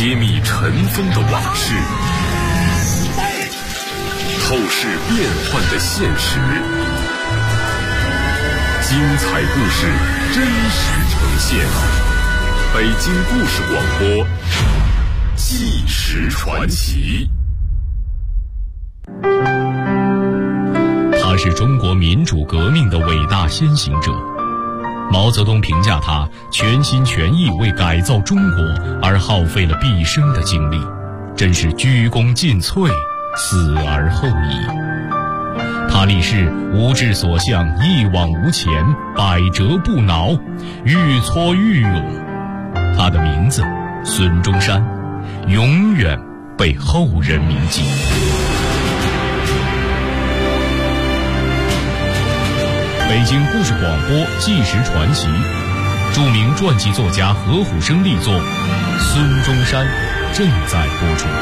揭秘尘封的往事，透视变幻的现实，精彩故事真实呈现。北京故事广播，纪实传奇。 他是中国民主革命的伟大先行者。毛泽东评价他全心全意为改造中国而耗费了毕生的精力，真是鞠躬尽瘁，死而后已。他立誓无志所向，一往无前，百折不挠，愈挫愈勇。他的名字孙中山，永远被后人铭记。北京故事广播纪实传奇，著名传记作家何虎生力作《孙中山》正在播出。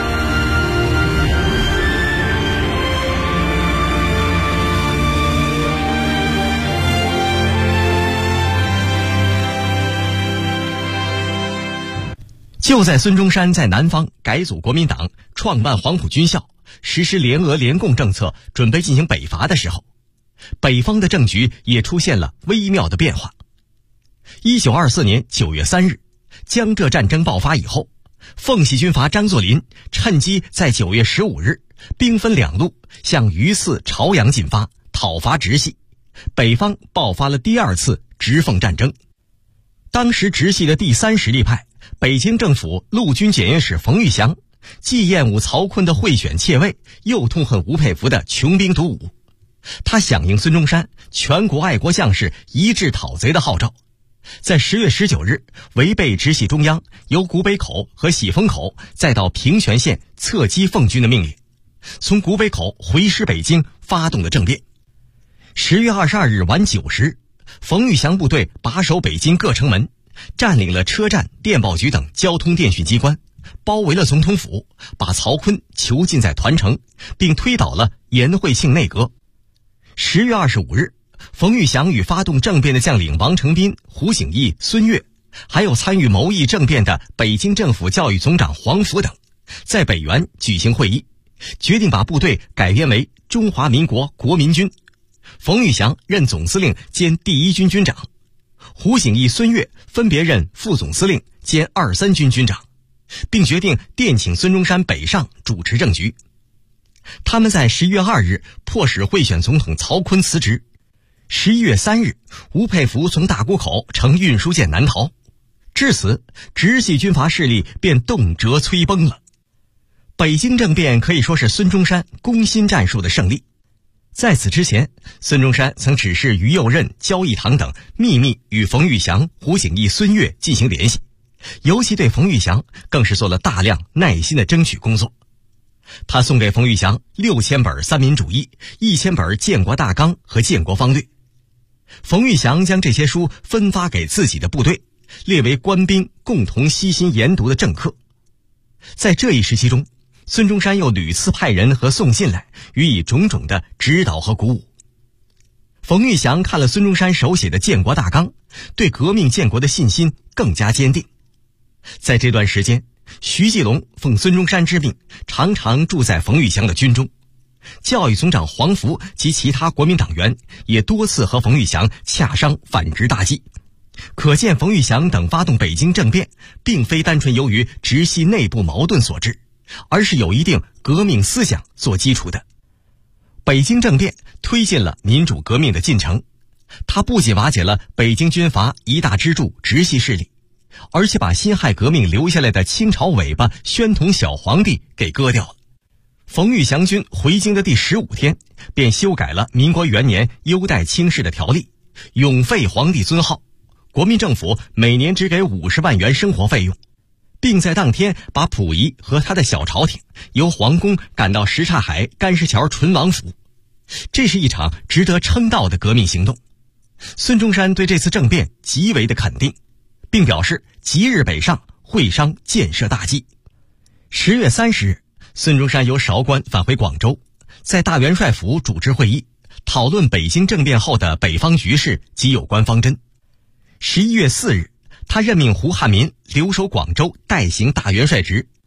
就在孙中山在南方改组国民党，创办黄埔军校，实施联俄联共政策，准备进行北伐的时候，北方的政局也出现了微妙的变化。1924年9月3日，江浙战争爆发以后，奉系军阀张作霖趁机在9月15日兵分两路向榆次、朝阳进发，讨伐直系。北方爆发了第二次直奉战争。当时直系的第三实力派北京政府陆军检阅使冯玉祥，既厌恶曹锟的贿选窃位，又痛恨吴佩孚的穷兵黩武。他响应孙中山全国爱国将士一致讨贼的号召，在10月19日违背直系中央由古北口和喜峰口再到平泉县侧击奉军的命令，从古北口回师北京，发动了政变。10月22日晚9时，冯玉祥部队把守北京各城门，占领了车站、电报局等交通电讯机关，包围了总统府，把曹锟囚禁在团城，并推倒了颜惠庆内阁。10月25日，冯玉祥与发动政变的将领王承斌、胡景翼、孙岳，还有参与谋议政变的北京政府教育总长黄福等，在北园举行会议，决定把部队改编为中华民国国民军。冯玉祥任总司令兼第一军军长，胡景翼、孙岳分别任副总司令兼23军军长，并决定电请孙中山北上主持政局。他们在11月2日迫使贿选总统曹锟辞职。11月3日，吴佩孚从大沽口乘运输舰南逃。至此，直系军阀势力便动辄摧崩了。北京政变可以说是孙中山攻心战术的胜利。在此之前，孙中山曾指示于右任、焦义堂等秘密与冯玉祥、胡景翼、孙岳进行联系，尤其对冯玉祥更是做了大量耐心的争取工作。他送给冯玉祥6000本三民主义、1000本建国大纲和建国方略。冯玉祥将这些书分发给自己的部队，列为官兵共同悉心研读的政课。在这一时期中，孙中山又屡次派人和送信来，予以种种的指导和鼓舞。冯玉祥看了孙中山手写的建国大纲，对革命建国的信心更加坚定。在这段时间，徐继龙奉孙中山之命，常常住在冯玉祥的军中。教育总长黄福及其他国民党员也多次和冯玉祥洽商反直大计。可见冯玉祥等发动北京政变，并非单纯由于直系内部矛盾所致，而是有一定革命思想做基础的。北京政变推进了民主革命的进程，它不仅瓦解了北京军阀一大支柱直系势力，而且把辛亥革命留下来的清朝尾巴宣统小皇帝给割掉了。冯玉祥军回京的第15天，便修改了民国元年优待清士的条例，永废皇帝尊号，国民政府每年只给50万元生活费用，并在当天把溥仪和他的小朝廷由皇宫赶到什刹海干石桥纯王府。这是一场值得称道的革命行动。孙中山对这次政变极为的肯定，并表示即日北上会商建设大计。10月30日，孙中山由韶关返回广州，在大元帅府主持会议，讨论北京政变后的北方局势及有关方针。11月4日，他任命胡汉民留守广州，代行大元帅职，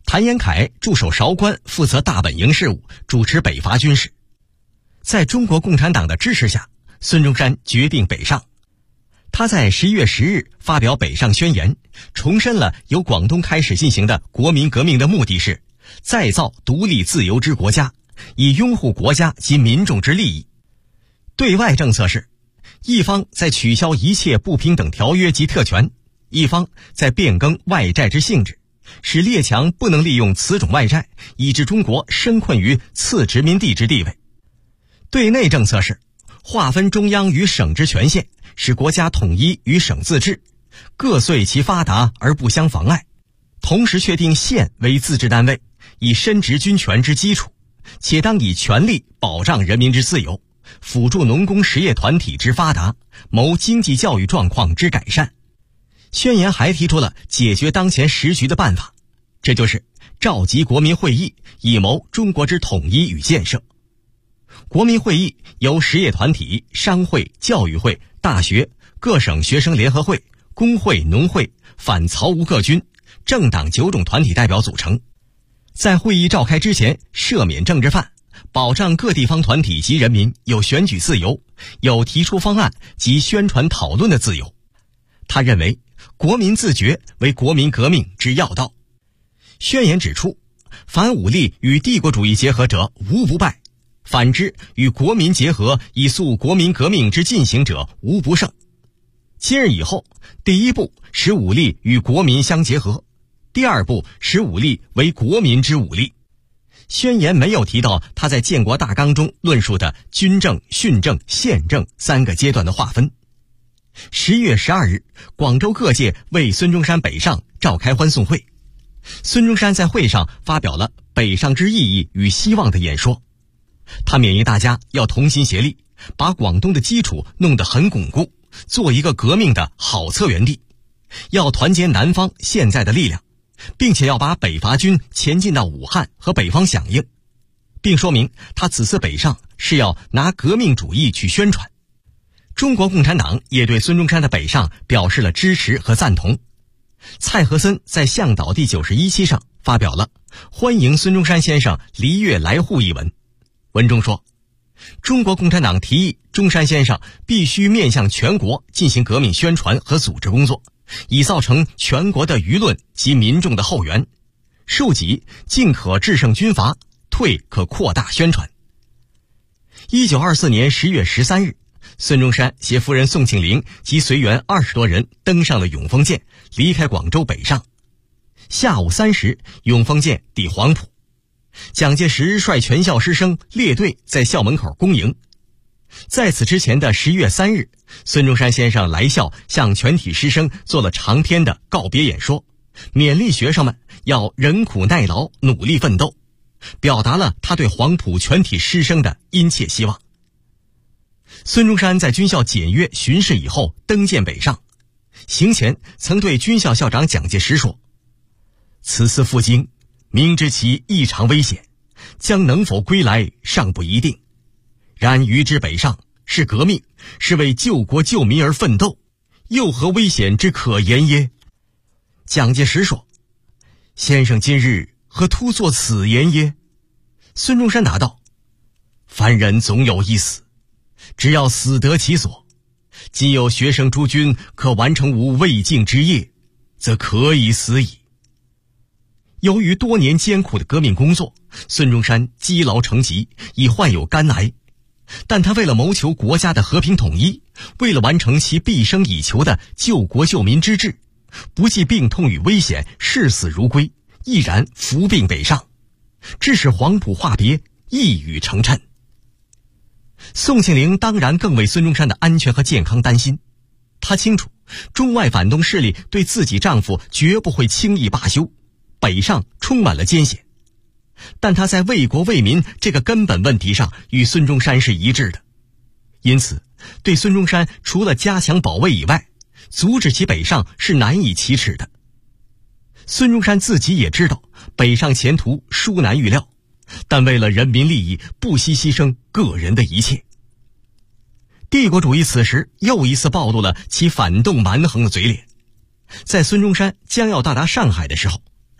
谭延闿驻守韶关，负责大本营事务，主持北伐军事。在中国共产党的支持下，孙中山决定北上。他在11月10日发表北上宣言，重申了由广东开始进行的国民革命的目的是再造独立自由之国家，以拥护国家及民众之利益。对外政策是，一方在取消一切不平等条约及特权，一方在变更外债之性质，使列强不能利用此种外债，以致中国深困于次殖民地之地位。对内政策是划分中央与省之权限，使国家统一与省自治，各遂其发达而不相妨碍，同时确定县为自治单位，以深植军权之基础，且当以权力保障人民之自由，辅助农工实业团体之发达，谋经济教育状况之改善。宣言还提出了解决当前时局的办法，这就是召集国民会议，以谋中国之统一与建设。国民会议由实业团体、商会、教育会、大学、各省学生联合会、工会、农会、反曹吴各军、政党9种团体代表组成。在会议召开之前，赦免政治犯，保障各地方团体及人民有选举自由，有提出方案及宣传讨论的自由。他认为国民自觉为国民革命之要道。宣言指出，凡武力与帝国主义结合者无不败，反之与国民结合以肃国民革命之进行者无不胜。今日以后，第一步使武力与国民相结合，第二步使武力为国民之武力。宣言没有提到他在建国大纲中论述的军政、训政、宪政3个阶段的划分。11月12日，广州各界为孙中山北上召开欢送会。孙中山在会上发表了北上之意义与希望的演说。他勉励大家要同心协力，把广东的基础弄得很巩固，做一个革命的好策源地。要团结南方现在的力量，并且要把北伐军前进到武汉和北方响应，并说明他此次北上是要拿革命主义去宣传。中国共产党也对孙中山的北上表示了支持和赞同。蔡和森在向导第91期上发表了欢迎孙中山先生离粤来沪一文。文中说，中国共产党提议中山先生必须面向全国进行革命宣传和组织工作，以造成全国的舆论及民众的后援。庶几尽可制胜军阀，退可扩大宣传。1924年10月13日，孙中山携夫人宋庆龄及随员20多人登上了永丰舰，离开广州北上。下午3时，永丰舰抵黄埔。蒋介石率全校师生列队在校门口恭迎。在此之前的11月3日，孙中山先生来校向全体师生做了长篇的告别演说，勉励学生们要忍苦耐劳，努力奋斗，表达了他对黄埔全体师生的殷切希望。孙中山在军校检阅巡视以后登舰北上，行前曾对军校校长蒋介石说，此次赴京，明知其异常危险，将能否归来尚不一定，然于之北上是革命，是为救国救民而奋斗，又何危险之可言耶？蒋介石说，先生今日何突作此言耶？孙中山答道，凡人总有一死，只要死得其所，今有学生诸君可完成吾未竟之业，则可以死矣。由于多年艰苦的革命工作，孙中山积劳成疾，已患有肝癌，但他为了谋求国家的和平统一，为了完成其毕生以求的救国救民之志，不计病痛与危险，视死如归，毅然服病北上，致使黄埔话别，一语成谶。宋庆龄当然更为孙中山的安全和健康担心，她清楚中外反动势力对自己丈夫绝不会轻易罢休，北上充满了艰险，但他在为国为民这个根本问题上与孙中山是一致的，因此对孙中山除了加强保卫以外，阻止其北上是难以启齿的。孙中山自己也知道北上前途殊难预料，但为了人民利益，不惜牺牲个人的一切。帝国主义此时又一次暴露了其反动蛮横的嘴脸。在孙中山将要到达上海的时候，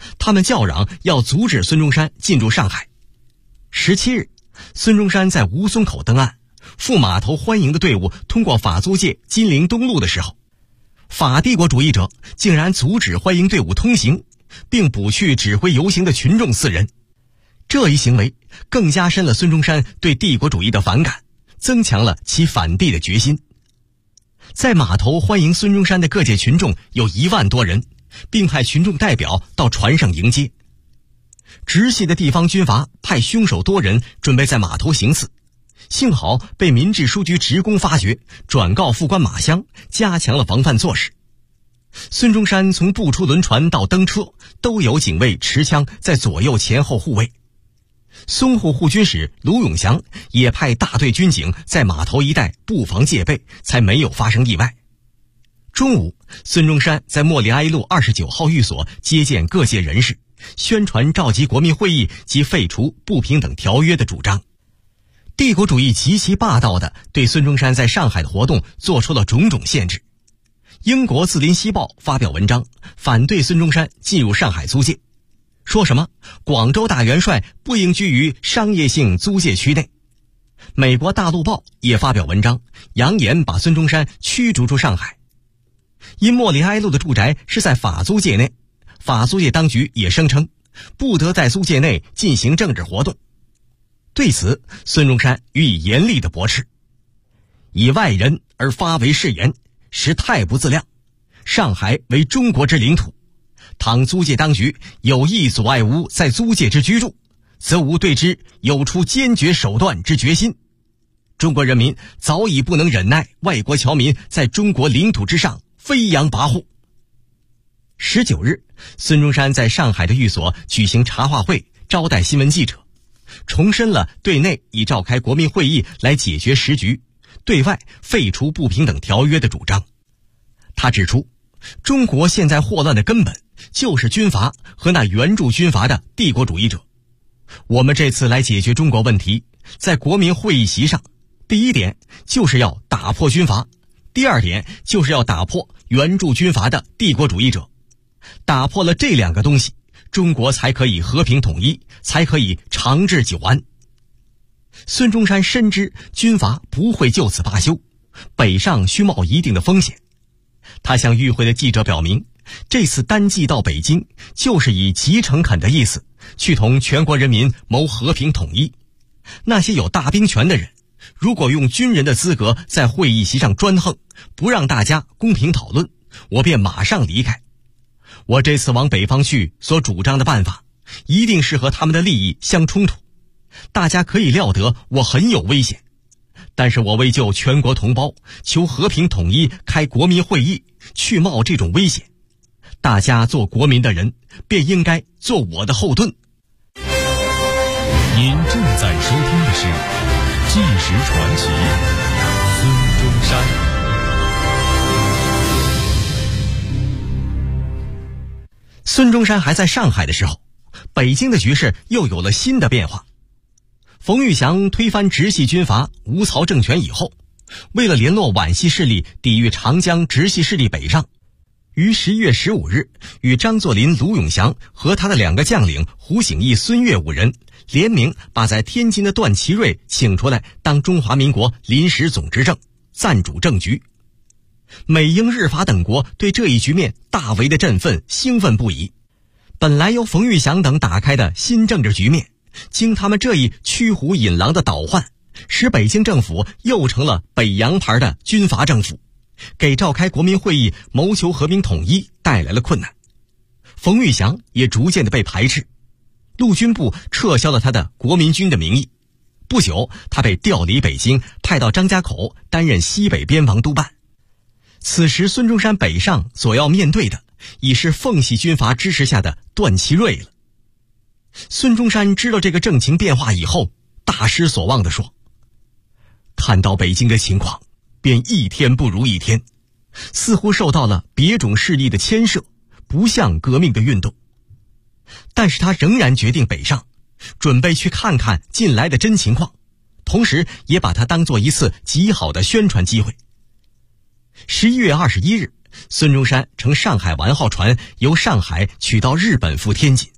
他们叫嚷要阻止孙中山进入上海。17日，孙中山在吴淞口登岸，赴码头欢迎的队伍通过法租界金陵东路的时候，法帝国主义者竟然阻止欢迎队伍通行，并捕去指挥游行的群众4人。这一行为更加深了孙中山对帝国主义的反感，增强了其反帝的决心。在码头欢迎孙中山的各界群众有1万多人，并派群众代表到船上迎接。直系的地方军阀派凶手多人准备在码头行刺，幸好被民治书局职工发觉，转告副官马湘，加强了防范措施。孙中山从步出轮船到登车，都有警卫持枪在左右前后护卫。淞沪护军使卢永祥也派大队军警在码头一带布防戒备，才没有发生意外。中午，孙中山在莫里埃路29号寓所接见各界人士，宣传召集国民会议及废除不平等条约的主张。帝国主义极其霸道地对孙中山在上海的活动做出了种种限制。英国《字林西报》发表文章反对孙中山进入上海租界，说什么广州大元帅不应居于商业性租界区内。美国《大陆报》也发表文章，扬言把孙中山驱逐出上海。因莫里埃路的住宅是在法租界内，法租界当局也声称不得在租界内进行政治活动。对此，孙中山予以严厉的驳斥：以外人而发为誓言，实太不自量。上海为中国之领土，倘租界当局有意阻碍吾在租界之居住，则吾对之有出坚决手段之决心。中国人民早已不能忍耐外国侨民在中国领土之上飞扬跋扈。19日，孙中山在上海的寓所举行茶话会，招待新闻记者，重申了对内以召开国民会议来解决时局，对外废除不平等条约的主张。他指出，中国现在祸乱的根本就是军阀和那援助军阀的帝国主义者。我们这次来解决中国问题，在国民会议席上，第一点就是要打破军阀，第二点就是要打破援助军阀的帝国主义者。打破了这2个东西，中国才可以和平统一，才可以长治久安。孙中山深知军阀不会就此罢休，北上需冒一定的风险。他向与会的记者表明，这次单骑到北京，就是以极诚恳的意思去同全国人民谋和平统一。那些有大兵权的人，如果用军人的资格在会议席上专横，不让大家公平讨论，我便马上离开。我这次往北方去所主张的办法，一定是和他们的利益相冲突。大家可以料得我很有危险，但是我为救全国同胞，求和平统一，开国民会议，去冒这种危险。大家做国民的人，便应该做我的后盾。 您正在收听的是《纪实传奇》，孙中山。 孙中山还在上海的时候，北京的局势又有了新的变化。冯玉祥推翻直系军阀吴曹政权以后，为了联络皖系势力抵御长江直系势力北上，于11月15日与张作霖、卢永祥和他的2个将领胡醒义、孙岳5人联名把在天津的段祺瑞请出来当中华民国临时总执政，暂主政局。美英日法等国对这一局面大为的振奋兴奋不已。本来由冯玉祥等打开的新政治局面，经他们这一驱虎引狼的捣换，使北京政府又成了北洋牌的军阀政府，给召开国民会议谋求和平统一带来了困难。冯玉祥也逐渐的被排斥，陆军部撤销了他的国民军的名义。不久，他被调离北京，派到张家口担任西北边防督办。此时孙中山北上所要面对的已是奉系军阀支持下的段祺瑞了。孙中山知道这个政情变化以后，大失所望地说，看到北京的情况，便一天不如一天，似乎受到了别种势力的牵涉，不像革命的运动。但是他仍然决定北上，准备去看看近来的真情况，同时也把它当作一次极好的宣传机会。11月21日， 孙中山乘上海丸号船由上海取到日本赴天津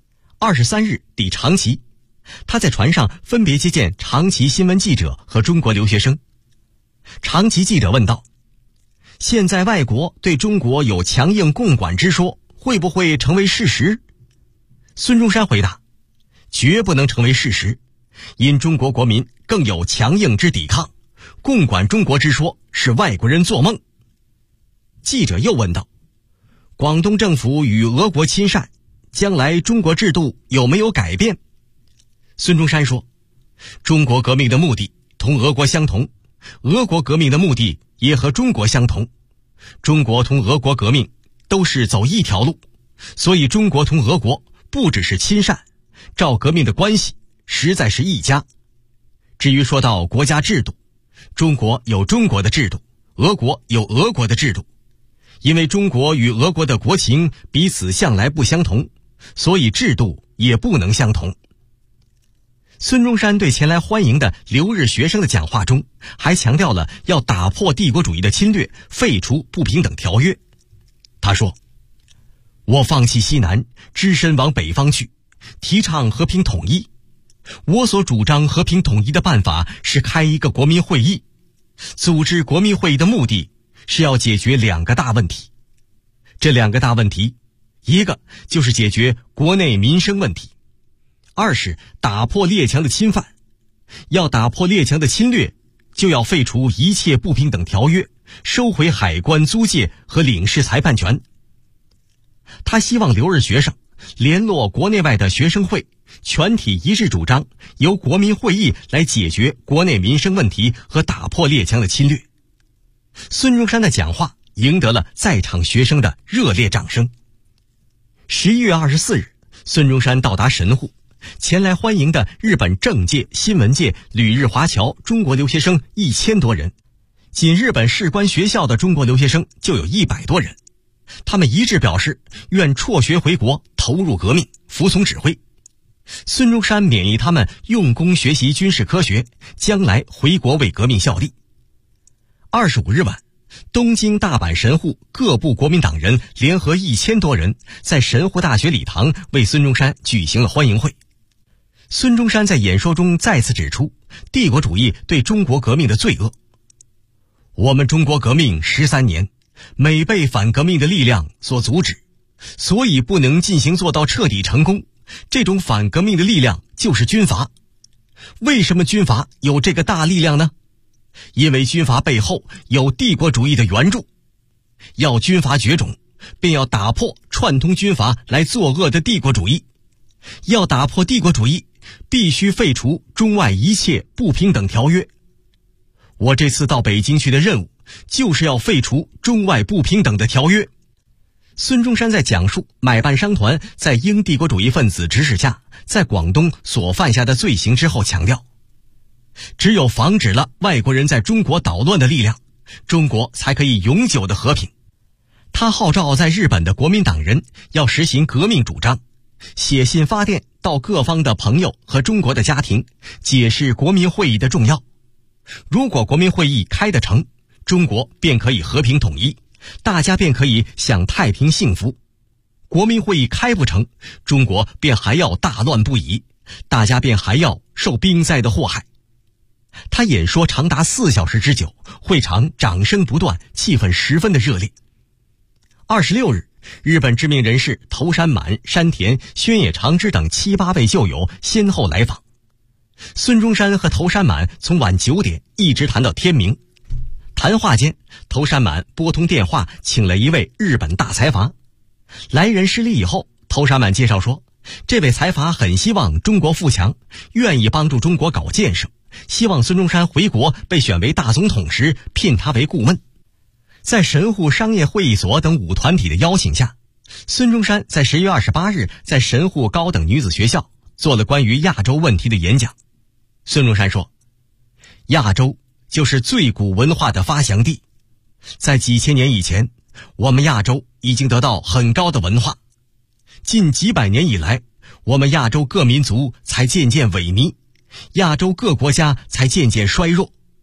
，23日抵长崎。他在船上分别接见长崎新闻记者和中国留学生。长崎记者问道：现在外国对中国有强硬共管之说，会不会成为事实？孙中山回答：绝不能成为事实，因中国国民更有强硬之抵抗，共管中国之说是外国人做梦。记者又问道：广东政府与俄国亲善，将来中国制度有没有改变？孙中山说：中国革命的目的同俄国相同，俄国革命的目的也和中国相同，中国同俄国革命都是走一条路，所以中国同俄国不只是亲善，照革命的关系实在是一家。至于说到国家制度，中国有中国的制度，俄国有俄国的制度，因为中国与俄国的国情彼此向来不相同，所以制度也不能相同。孙中山对前来欢迎的留日学生的讲话中，还强调了要打破帝国主义的侵略，废除不平等条约。他说：我放弃西南，只身往北方去，提倡和平统一。我所主张和平统一的办法是开一个国民会议。组织国民会议的目的是要解决2个大问题。这2个大问题，一个就是解决国内民生问题，二是打破列强的侵犯。要打破列强的侵略，就要废除一切不平等条约，收回海关租界和领事裁判权。他希望留日学生联络国内外的学生会，全体一致主张由国民会议来解决国内民生问题和打破列强的侵略。孙中山的讲话赢得了在场学生的热烈掌声。11月24日，孙中山到达神户，前来欢迎的日本政界、新闻界、旅日华侨中国留学生1000多人，仅日本士官学校的中国留学生就有100多人。他们一致表示愿辍学回国，投入革命，服从指挥。孙中山勉励他们用功学习军事科学，将来回国为革命效力。25日晚，东京、大阪、神户各部国民党人联合1000多人在神户大学礼堂为孙中山举行了欢迎会。孙中山在演说中再次指出帝国主义对中国革命的罪恶。我们中国革命13年，每被反革命的力量所阻止，所以不能进行做到彻底成功。这种反革命的力量就是军阀。为什么军阀有这个大力量呢？因为军阀背后有帝国主义的援助。要军阀绝种，便要打破串通军阀来作恶的帝国主义。要打破帝国主义，必须废除中外一切不平等条约。我这次到北京去的任务，就是要废除中外不平等的条约。孙中山在讲述买办商团在英帝国主义分子指使下在广东所犯下的罪行之后强调，只有防止了外国人在中国捣乱的力量，中国才可以永久的和平。他号召在日本的国民党人要实行革命主张，写信发电到各方的朋友和中国的家庭，解释国民会议的重要。如果国民会议开得成，中国便可以和平统一，大家便可以享太平幸福。国民会议开不成，中国便还要大乱不已，大家便还要受兵灾的祸害。他演说长达4小时之久，会场掌声不断，气氛十分的热烈。26日，日本知名人士头山满、山田、宣野长之等7、8位旧友先后来访。孙中山和头山满从晚9点一直谈到天明。谈话间，头山满拨通电话，请了一位日本大财阀。来人施礼以后，头山满介绍说，这位财阀很希望中国富强，愿意帮助中国搞建设，希望孙中山回国被选为大总统时聘他为顾问。在神户商业会议所等5团体的邀请下，孙中山在10月28日在神户高等女子学校做了关于亚洲问题的演讲。孙中山说，亚洲就是最古文化的发祥地，在几千年以前，我们亚洲已经得到很高的文化。近几百年以来，我们亚洲各民族才渐渐萎靡，亚洲各国家才渐渐衰弱。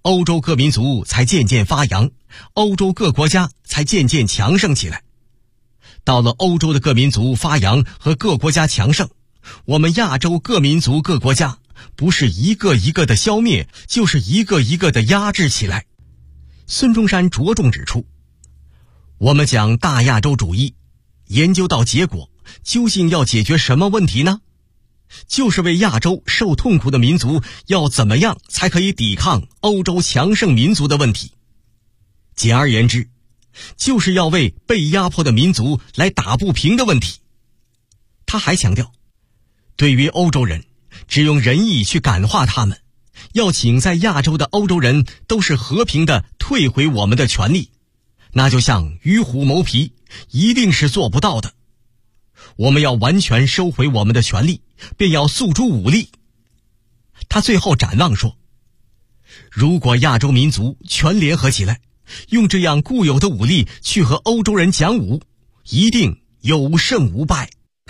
欧洲各民族才渐渐发扬，欧洲各国家才渐渐强盛起来。到了欧洲的各民族发扬和各国家强盛，我们亚洲各民族各国家不是一个一个的消灭，就是一个一个的压制起来。孙中山着重指出，我们讲大亚洲主义，研究到结果，究竟要解决什么问题呢？就是为亚洲受痛苦的民族要怎么样才可以抵抗欧洲强盛民族的问题。简而言之，就是要为被压迫的民族来打不平的问题。他还强调，对于欧洲人，只用仁义去感化他们，要请在亚洲的欧洲人都是和平的退回我们的权利，那就像与虎谋皮，一定是做不到的。我们要完全收回我们的权利，便要诉诸武力。他最后展望说，如果亚洲民族全联合起来，用这样固有的武力去和欧洲人讲武，一定有胜无败。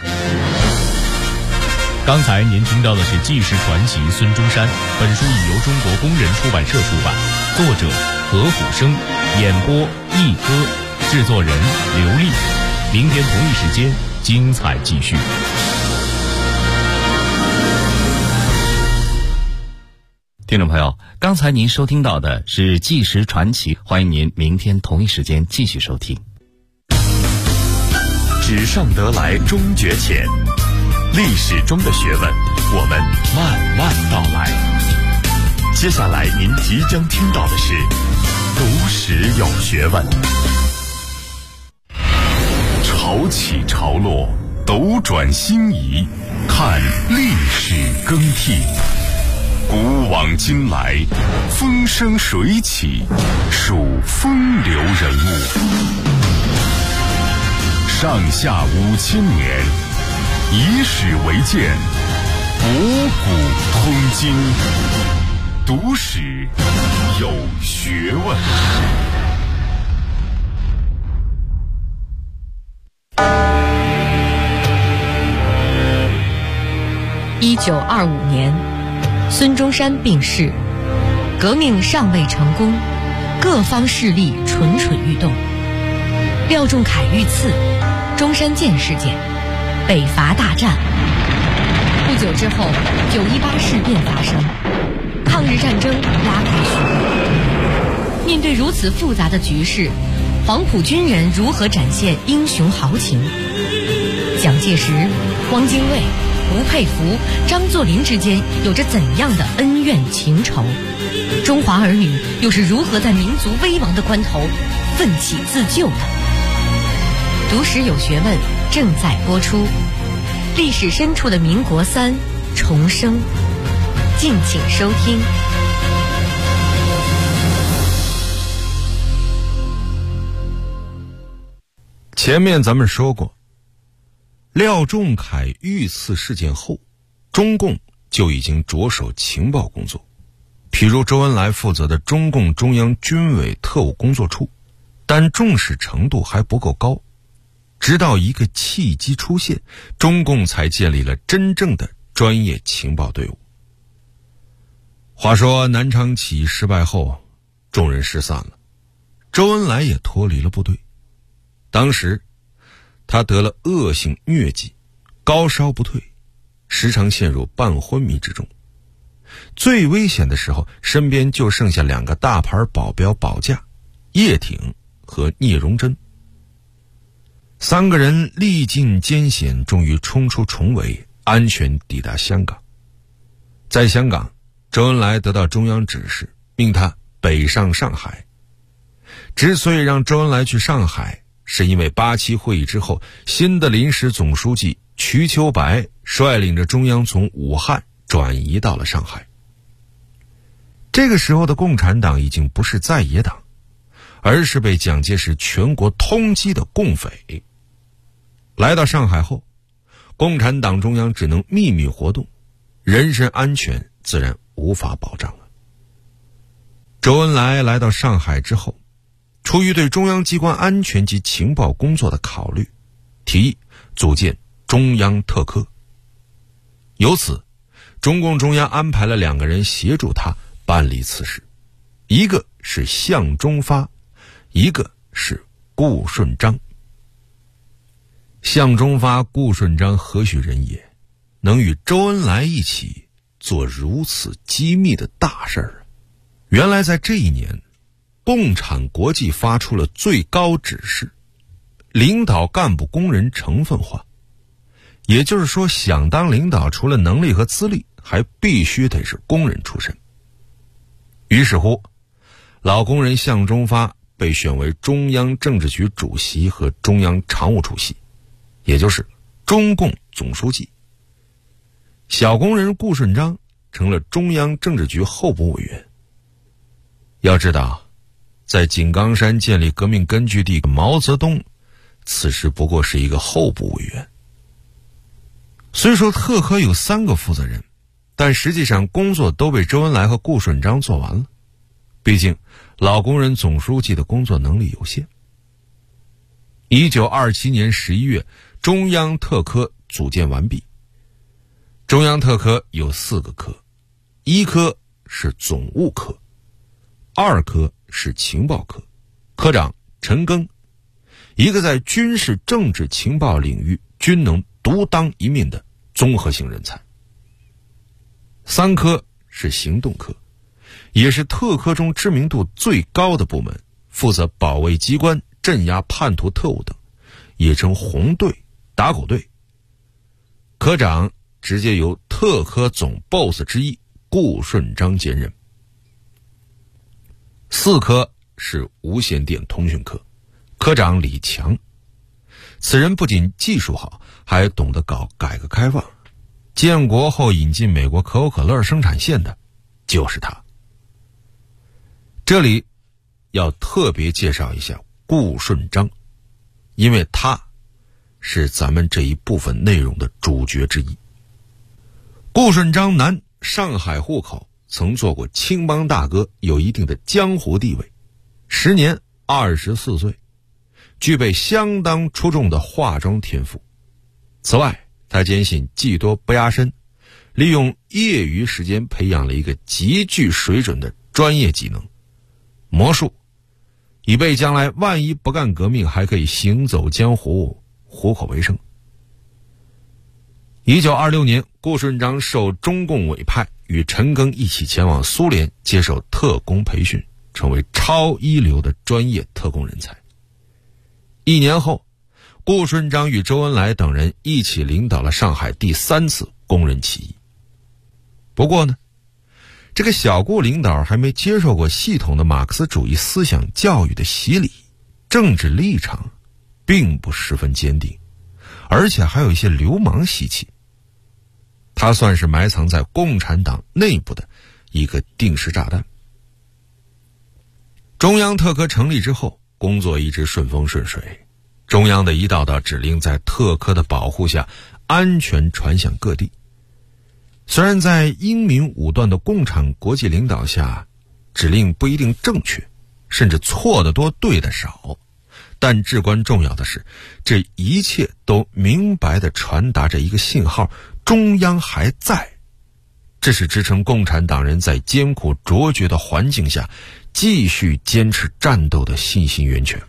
刚才您听到的是纪实传奇孙中山，本书已由中国工人出版社出版，作者何虎生，演播一哥，制作人刘丽。明天同一时间精彩继续。 听众朋友，刚才您收听到的是纪实传奇，欢迎您明天同一时间继续收听。 纸上得来终觉浅，历史中的学问，我们慢慢道来。接下来您即将听到的是读史有学问。潮起潮落，斗转星移，看历史更替。古往今来，风生水起，数风流人物。上下5000年，以史为鉴，博古通今。读史有学问。 1925年，孙中山病逝，革命尚未成功，各方势力蠢蠢欲动。廖仲恺遇刺，中山舰事件，北伐大战。不久之后，918事变发生，抗日战争拉开序幕。面对如此复杂的局势，黄埔军人如何展现英雄豪情？蒋介石、汪精卫、吴佩孚、张作霖之间有着怎样的恩怨情仇？中华儿女又是如何在民族危亡的关头奋起自救的？读史有学问正在播出，历史深处的民国3重生，敬请收听。 前面咱们说过，廖仲恺遇刺事件后，中共就已经着手情报工作，譬如周恩来负责的中共中央军委特务工作处，但重视程度还不够高。直到一个契机出现，中共才建立了真正的专业情报队伍。话说南昌起义失败后，众人失散了，周恩来也脱离了部队。当时他得了恶性疟疾，高烧不退，时常陷入半昏迷之中。最危险的时候，身边就剩下2个大牌保镖保驾，叶挺和聂荣臻。3个人历尽艰险，终于冲出重围，安全抵达香港。在香港，周恩来得到中央指示，命他北上上海。之所以让周恩来去上海，是因为87会议之后，新的临时总书记瞿秋白率领着中央从武汉转移到了上海。这个时候的共产党已经不是在野党，而是被蒋介石全国通缉的共匪。来到上海后，共产党中央只能秘密活动，人身安全自然无法保障了。周恩来来到上海之后，出于对中央机关安全及情报工作的考虑，提议组建中央特科。由此，中共中央安排了2个人协助他办理此事。 一个是向忠发，一个是顾顺章。向忠发、顾顺章何许人也，能与周恩来一起做如此机密的大事儿？原来在这一年，共产国际发出了最高指示，领导干部工人成分化。也就是说，想当领导，除了能力和资历，还必须得是工人出身。于是乎，老工人向忠发被选为中央政治局主席和中央常务主席，也就是中共总书记。小工人顾顺章成了中央政治局候补委员。要知道，在井冈山建立革命根据地的毛泽东，此时不过是一个候补委员。虽说特科有3个负责人，但实际上工作都被周恩来和顾顺章做完了。毕竟老工人总书记的工作能力有限。1927年11月，中央特科组建完毕。中央特科有4个科，一科是总务科，2科是情报科，科长陈赓，一个在军事政治情报领域均能独当一面的综合性人才。3科是行动科，也是特科中知名度最高的部门，负责保卫机关、镇压叛徒特务等，也称红队、打狗队。科长直接由特科总 BOSS 之一顾顺章兼任。4科是无线电通讯科，科长李强。此人不仅技术好，还懂得搞改革开放。建国后引进美国可口可乐生产线的就是他。这里要特别介绍一下顾顺章，因为他是咱们这一部分内容的主角之一。顾顺章男，上海户口，曾做过青帮大哥，有一定的江湖地位，时年24岁，具备相当出众的化妆天赋。此外，他坚信技多不压身，利用业余时间培养了一个极具水准的专业技能——魔术，以备将来万一不干革命，还可以行走江湖，糊口为生。1926年，顾顺章受中共委派，与陈赓一起前往苏联接受特工培训，成为超一流的专业特工人才。1年后，顾顺章与周恩来等人一起领导了上海第3次工人起义。不过呢，这个小顾领导还没接受过系统的马克思主义思想教育的洗礼，政治立场并不十分坚定，而且还有一些流氓习气。他算是埋藏在共产党内部的一个定时炸弹。中央特科成立之后，工作一直顺风顺水，中央的一道道指令在特科的保护下安全传向各地。虽然在英明武断的共产国际领导下，指令不一定正确，甚至错得多对得少，但至关重要的是，这一切都明白地传达着一个信号：中央还在。这是支撑共产党人在艰苦卓绝的环境下继续坚持战斗的信心源泉。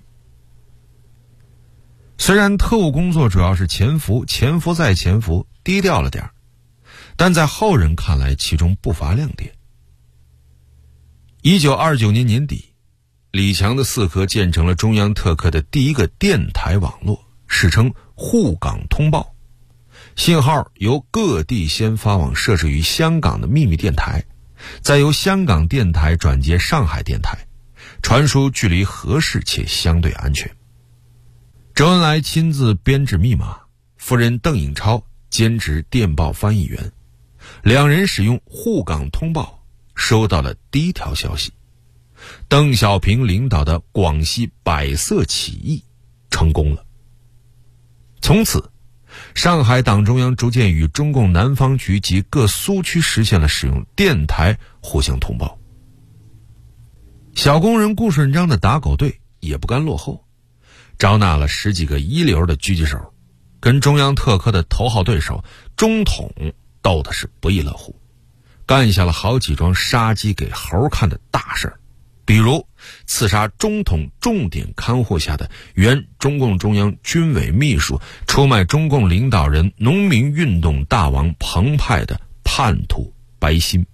虽然特务工作主要是潜伏再潜伏，低调了点，但在后人看来，其中不乏亮点。1929年年底，李强的4科建成了中央特科的第一个电台网络，史称沪港通报。信号由各地先发往设置于香港的秘密电台，再由香港电台转接上海电台，传输距离合适且相对安全。周恩来亲自编制密码，夫人邓颖超兼职电报翻译员，两人使用沪港通报收到了第一条消息：邓小平领导的广西百色起义成功了。从此，上海党中央逐渐与中共南方局及各苏区实现了使用电台互相通报。小工人顾顺章的打狗队也不甘落后，招纳了10几个一流的狙击手，跟中央特科的头号对手中统斗的是不亦乐乎，干下了好几桩杀鸡给猴看的大事儿。 比如刺杀中统重点看护下的原中共中央军委秘书、出卖中共领导人、农民运动大王彭湃的叛徒白鑫。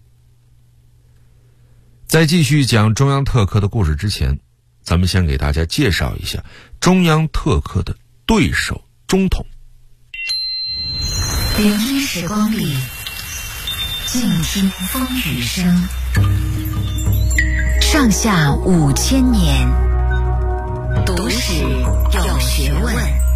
在继续讲中央特科的故事之前，咱们先给大家介绍一下中央特科的对手中统。 聆听时光里，静听风雨声。上下5000年，读史有学问。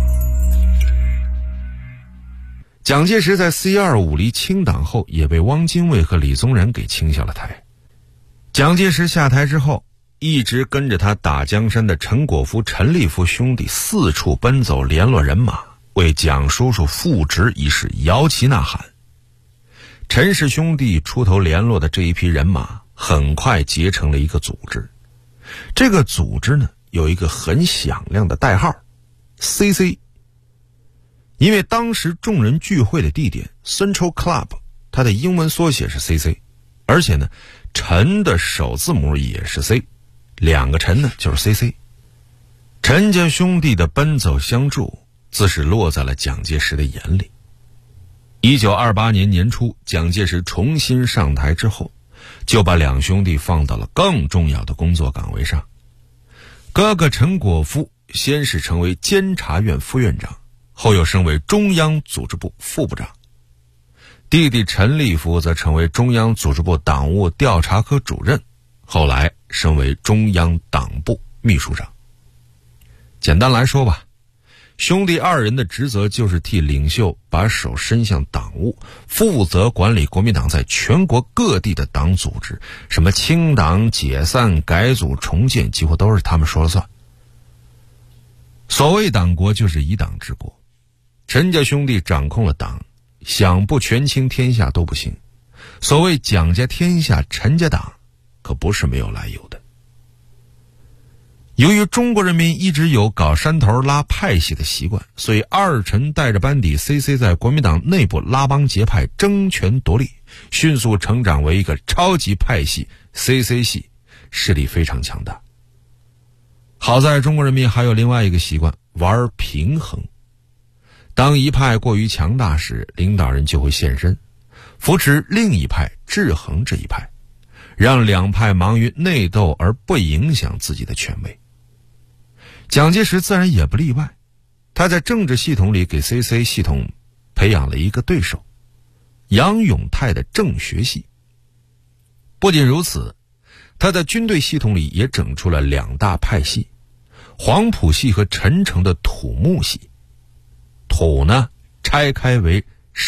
蒋介石在4.15离清党后，也被汪精卫和李宗仁给清下了台。蒋介石下台之后，一直跟着他打江山的陈果夫、陈立夫兄弟四处奔走联络人马，为蒋叔叔复职一事摇旗呐喊。陈氏兄弟出头联络的这一批人马很快结成了一个组织。这个组织呢，有一个很响亮的代号 CC。 因为当时众人聚会的地点 Central Club 它的英文缩写是 CC， 而且呢陈的首字母也是 C， 两个陈呢就是 CC。 陈家兄弟的奔走相助自是落在了蒋介石的眼里。1928年年初，蒋介石重新上台之后，就把两兄弟放到了更重要的工作岗位上。哥哥陈果夫先是成为监察院副院长，后又升为中央组织部副部长。弟弟陈立夫则成为中央组织部党务调查科主任，后来升为中央党部秘书长。简单来说吧，兄弟二人的职责就是替领袖把手伸向党务，负责管理国民党在全国各地的党组织，什么清党、解散、改组、重建，几乎都是他们说了算。所谓党国就是以党治国，陈家兄弟掌控了党，想不权倾天下都不行。所谓蒋家天下陈家党，可不是没有来由的。由于中国人民一直有搞山头拉派系的习惯，所以二陈带着班底 CC 在国民党内部拉帮结派，争权夺利，迅速成长为一个超级派系 CC 系，势力非常强大。好在中国人民还有另外一个习惯，玩平衡。当一派过于强大时，领导人就会现身，扶持另一派，制衡这一派，让两派忙于内斗而不影响自己的权威。蒋介石自然也不例外，他在政治系统里给 CC 系统培养了一个对手，杨永泰的政学系。不仅如此，他在军队系统里也整出了两大派系，黄埔系和陈诚的土木系。土呢拆开为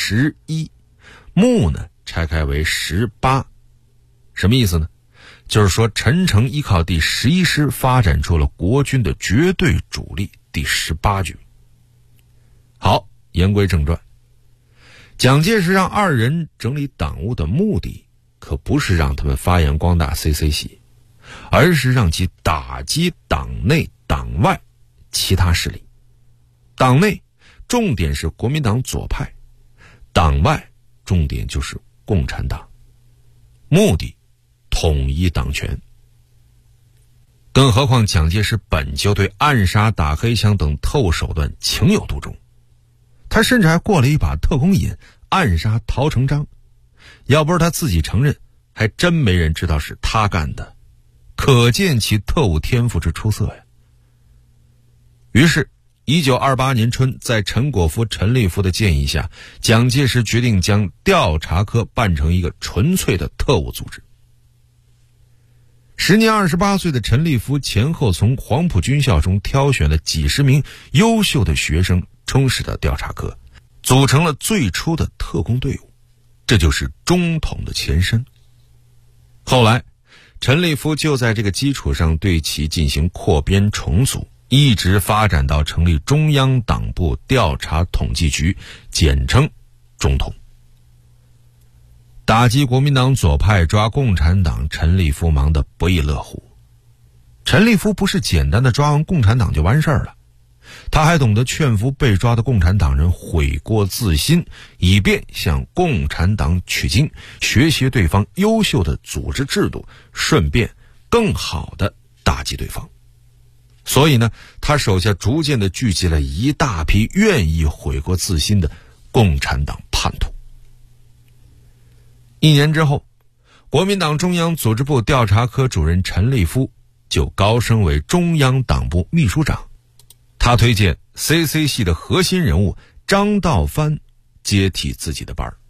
11，木呢拆开为18。什么意思呢？就是说陈诚依靠第11师发展出了国军的绝对主力第18军。好，言归正传，蒋介石让二人整理党务的目的可不是让他们发扬光大 CC 系，而是让其打击党内党外其他势力。党内重点是国民党左派，党外重点就是共产党，目的统一党权。更何况蒋介石本就对暗杀、打黑枪等特务手段情有独钟，他甚至还过了一把特工瘾，暗杀陶成章。要不是他自己承认，还真没人知道是他干的，可见其特务天赋之出色呀。于是1928年春，在陈果夫、陈立夫的建议下，蒋介石决定将调查科办成一个纯粹的特务组织。时年28岁的陈立夫前后从黄埔军校中挑选了几十名优秀的学生，充实了调查科，组成了最初的特工队伍，这就是中统的前身。后来陈立夫就在这个基础上对其进行扩编重组，一直发展到成立中央党部调查统计局，简称中统。打击国民党左派，抓共产党，陈立夫忙得不亦乐乎。陈立夫不是简单的抓完共产党就完事儿了，他还懂得劝服被抓的共产党人悔过自新，以便向共产党取经，学习对方优秀的组织制度，顺便更好的打击对方。所以呢，他手下逐渐的聚集了一大批愿意悔过自新的共产党叛徒。1年之后，国民党中央组织部调查科主任陈立夫就高升为中央党部秘书长。他推荐 CC 系的核心人物张道藩接替自己的班儿。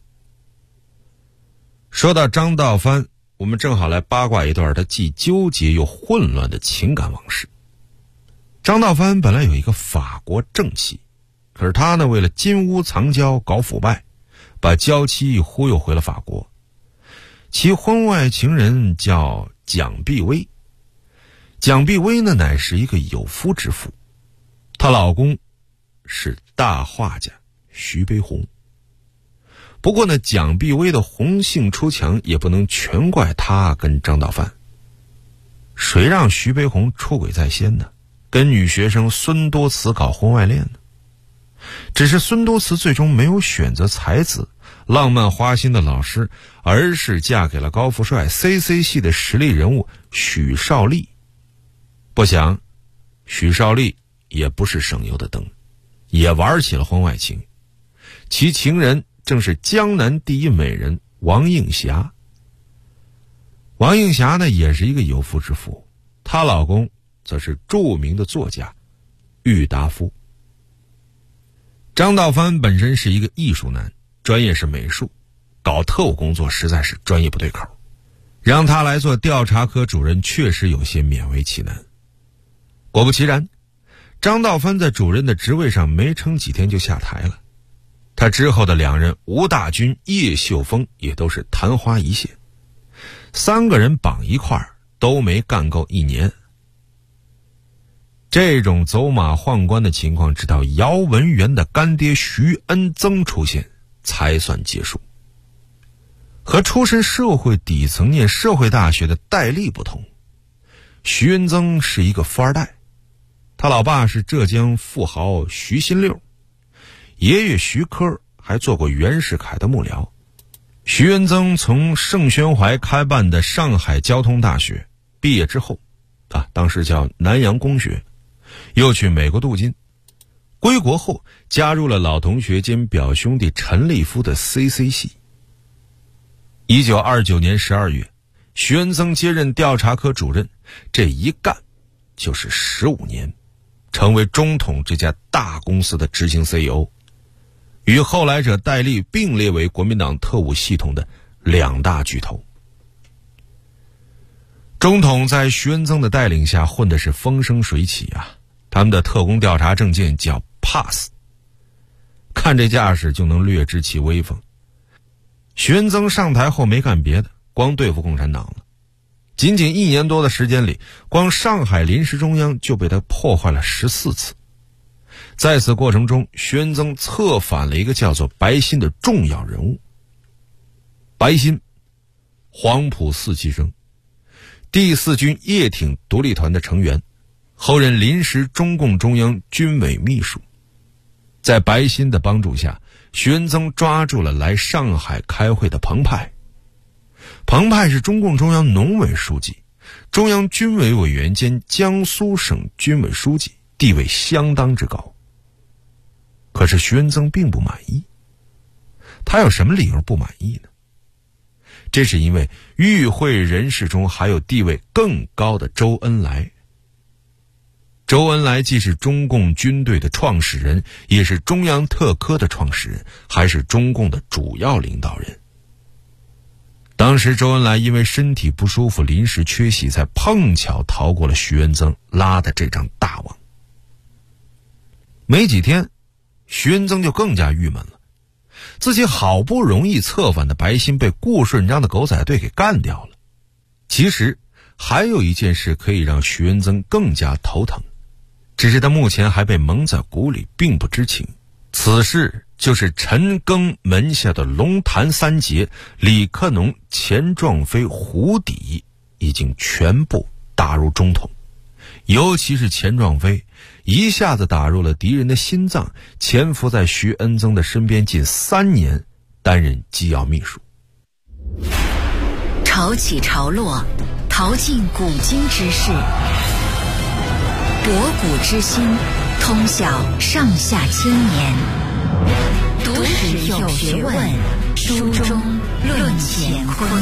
说到张道藩，我们正好来八卦一段他既纠结又混乱的情感往事。张道藩本来有一个法国正妻，可是他呢为了金屋藏娇搞腐败，把娇妻忽悠回了法国。其婚外情人叫蒋碧薇，蒋碧薇呢乃是一个有夫之妇，她老公是大画家徐悲鸿。不过呢，蒋碧薇的红杏出墙也不能全怪她跟张道藩。谁让徐悲鸿出轨在先呢？跟女学生孙多慈搞婚外恋呢？只是孙多慈最终没有选择才子浪漫花心的老师，而是嫁给了高富帅 CC 系的实力人物许绍利。不想许绍利也不是省油的灯，也玩起了婚外情。其情人正是江南第一美人王映霞。王映霞呢也是一个有夫之妇，她老公则是著名的作家郁达夫。张道藩本身是一个艺术男，专业是美术，搞特务工作实在是专业不对口，让他来做调查科主任确实有些勉为其难。果不其然，张道藩在主任的职位上没撑几天就下台了。他之后的两人吴大军、叶秀峰也都是昙花一现，3个人绑一块儿都没干够1年。这种走马宦官的情况直到姚文元的干爹徐恩曾出现才算结束。和出身社会底层念社会大学的戴笠不同，徐恩曾是一个富二代，他老爸是浙江富豪徐新六，爷爷徐科还做过袁世凯的幕僚。徐恩曾从盛宣怀开办的上海交通大学毕业之后，当时叫南洋公学，又去美国镀金。归国后加入了老同学兼表兄弟陈立夫的 CC 系。1929年12月，徐恩曾接任调查科主任，这一干就是15年，成为中统这家大公司的执行 CEO， 与后来者戴笠并列为国民党特务系统的2大巨头。中统在徐恩曾的带领下混的是风生水起啊，他们的特工调查证件叫 PASS， 看这架势就能略知其威风。徐恩曾上台后没干别的，光对付共产党了。仅仅1年多的时间里，光上海临时中央就被他破坏了14次。在此过程中，徐恩曾策反了一个叫做白欣的重要人物。白欣，黄埔4期生，第4军叶挺独立团的成员，后任临时中共中央军委秘书。在白欣的帮助下，徐恩曾抓住了来上海开会的彭湃。彭湃是中共中央农委书记、中央军委委员兼江苏省军委书记，地位相当之高。可是徐恩曾并不满意。他有什么理由不满意呢？这是因为与会人士中还有地位更高的周恩来。周恩来既是中共军队的创始人，也是中央特科的创始人，还是中共的主要领导人。当时周恩来因为身体不舒服临时缺席，才碰巧逃过了徐恩曾拉的这张大网。没几天，徐恩曾就更加郁闷了，自己好不容易策反的白欣被顾顺章的狗仔队给干掉了。其实还有一件事可以让徐恩曾更加头疼，只是他目前还被蒙在鼓里，并不知情。此事就是陈赓门下的龙潭三杰李克农、钱壮飞、胡底已经全部打入中统，尤其是钱壮飞一下子打入了敌人的心脏，潜伏在徐恩曾的身边近3年，担任机要秘书。 潮起潮落， 淘尽古今之事，博古之心，通晓上下千年。读史有学问，书中论乾坤。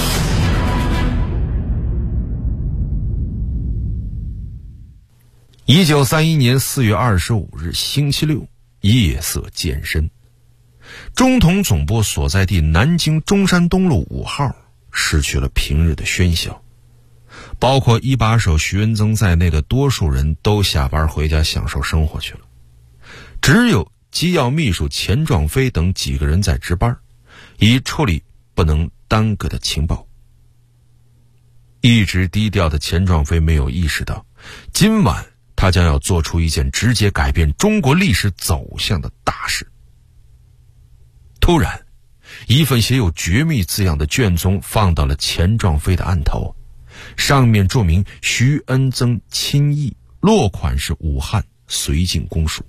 1931年4月25日星期六，夜色渐深，中统总部所在地南京中山东路5号失去了平日的喧嚣，包括一把手徐文增在内的多数人都下班回家享受生活去了，只有机要秘书钱壮飞等几个人在值班，以处理不能耽搁的情报。一直低调的钱壮飞没有意识到，今晚他将要做出一件直接改变中国历史走向的大事。突然，一份写有绝密字样的卷宗放到了钱壮飞的案头，上面注明徐恩增亲译，落款是武汉绥靖公署。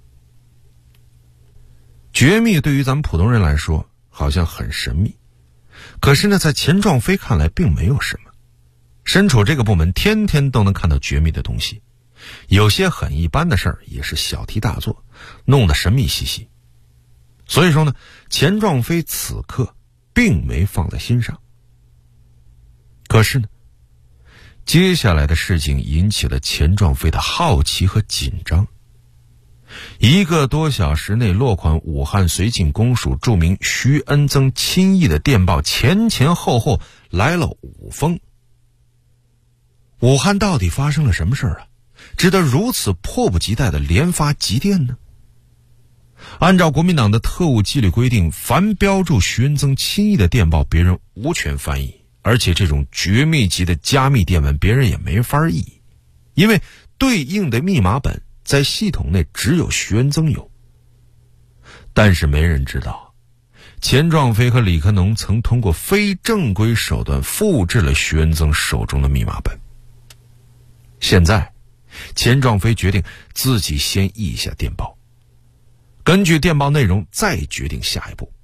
绝密对于咱们普通人来说好像很神秘，可是呢，在钱壮飞看来并没有什么。身处这个部门，天天都能看到绝密的东西，有些很一般的事儿也是小题大做，弄得神秘兮兮。所以说呢，钱壮飞此刻并没放在心上。可是呢，接下来的事情引起了钱壮飞的好奇和紧张。1个多小时内，落款武汉绥靖公署注明徐恩增亲译的电报前前后后来了5封。武汉到底发生了什么事儿啊？值得如此迫不及待的连发急电呢？按照国民党的特务纪律规定，凡标注徐恩增亲译的电报，别人无权翻译，而且这种绝密级的加密电文，别人也没法译，因为对应的密码本在系统内只有徐恩增有。但是没人知道，钱壮飞和李克农曾通过非正规手段复制了徐恩增手中的密码本。现在钱壮飞决定自己先译一下电报，根据电报内容再决定下一步。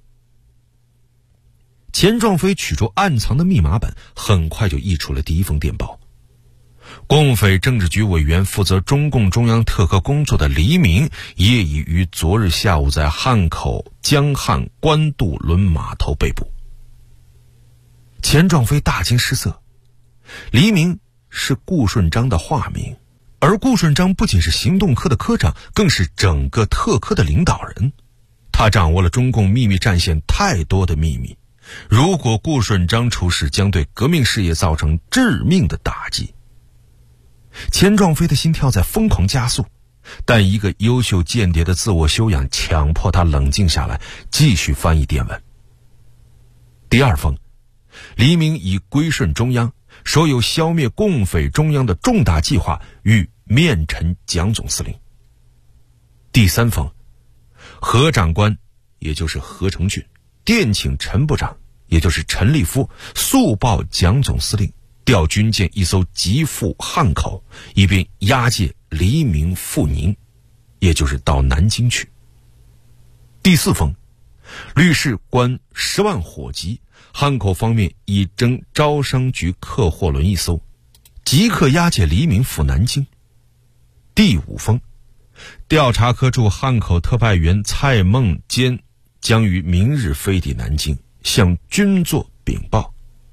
钱壮飞取出暗藏的密码本，很快就译出了第1封电报。共匪政治局委员，负责中共中央特科工作的黎明，业已于昨日下午在汉口江汉官渡轮码头被捕。钱壮飞大惊失色，黎明是顾顺章的化名，而顾顺章不仅是行动科的科长，更是整个特科的领导人。他掌握了中共秘密战线太多的秘密，如果顾顺章出事，将对革命事业造成致命的打击。钱壮飞的心跳在疯狂加速，但一个优秀间谍的自我修养强迫他冷静下来，继续翻译电文。第2封，黎明已归顺中央，说有消灭共匪中央的重大计划，欲面陈蒋总司令。第3封，何长官也就是何成俊电请陈部长也就是陈立夫速报蒋总司令，调军舰1艘急赴汉口，以便押解黎明赴宁，也就是到南京去。第4封，律师关10万火急，汉口方面已征招商局客货轮1艘，即刻押解黎明赴南京。第5封，调查科驻汉口特派员蔡孟坚将于明日飞抵南京，向军座禀报。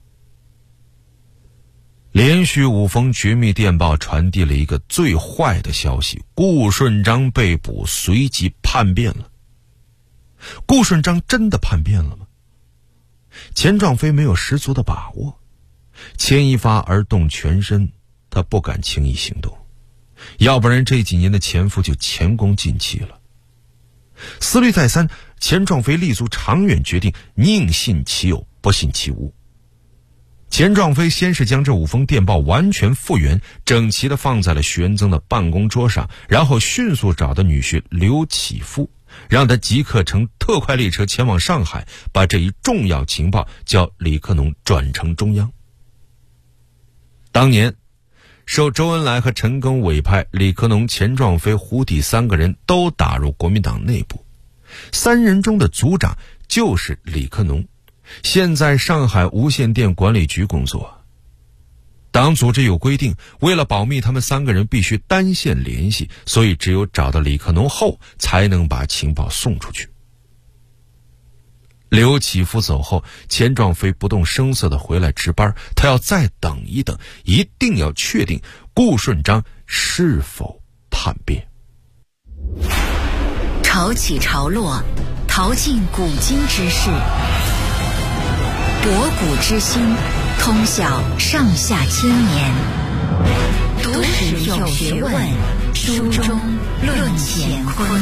连续5封绝密电报传递了一个最坏的消息：顾顺章被捕，随即叛变了。顾顺章真的叛变了吗？钱壮飞没有十足的把握，牵一发而动全身，他不敢轻易行动，要不然这几年的前夫就前功尽弃了。思虑再三，钱壮飞立足长远，决定宁信其有，不信其无。钱壮飞先是将这5封电报完全复原，整齐地放在了徐恩增的办公桌上，然后迅速找到女婿刘启夫，让他即刻乘特快列车前往上海，把这一重要情报叫李克农转呈中央。当年受周恩来和陈赓委派，李克农、钱壮飞、胡底3个人都打入国民党内部，3人中的组长就是李克农，现在上海无线电管理局工作。 党组织有规定，为了保密，他们3个人必须单线联系，所以只有找到李克农后，才能把情报送出去。刘启福走后，钱壮飞不动声色地回来值班，他要再等一等，一定要确定顾顺章是否叛变。 潮起潮落，淘尽古今之事，博古之心，通晓上下千年。读史有学问，书中论乾坤。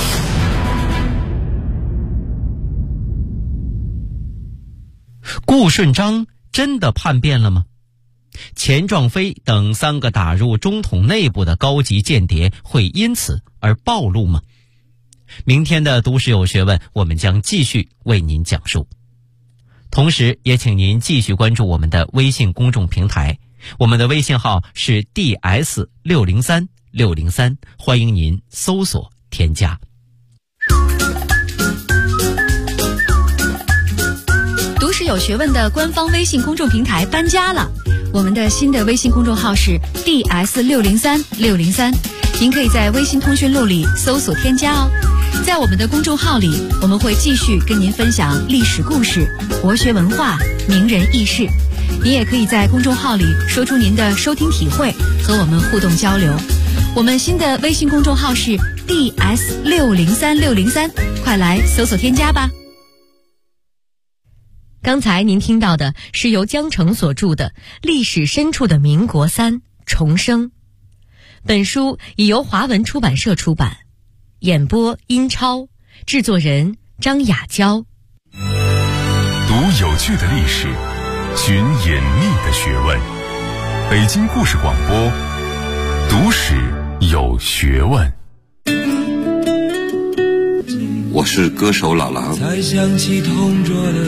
顾顺章真的叛变了吗？钱壮飞等3个打入中统内部的高级间谍会因此而暴露吗？明天的读史有学问，我们将继续为您讲述。同时也请您继续关注我们的微信公众平台，我们的微信号是 DS603603，欢迎您搜索添加。 读史有学问的官方微信公众平台搬家了，我们的新的微信公众号是 DS603603，您可以在微信通讯录里搜索添加哦。在我们的公众号里，我们会继续跟您分享历史故事、国学文化、名人轶事。您也可以在公众号里说出您的收听体会，和我们互动交流。我们新的微信公众号是 DS603603，快来搜索添加吧。刚才您听到的是由江澄所著的《历史深处的民国3重生》，本书已由华文出版社出版，演播殷超，制作人张雅娇。 读有趣的历史，寻隐秘的学问。北京故事广播，读史有学问。 我是歌手老狼。才想起同桌的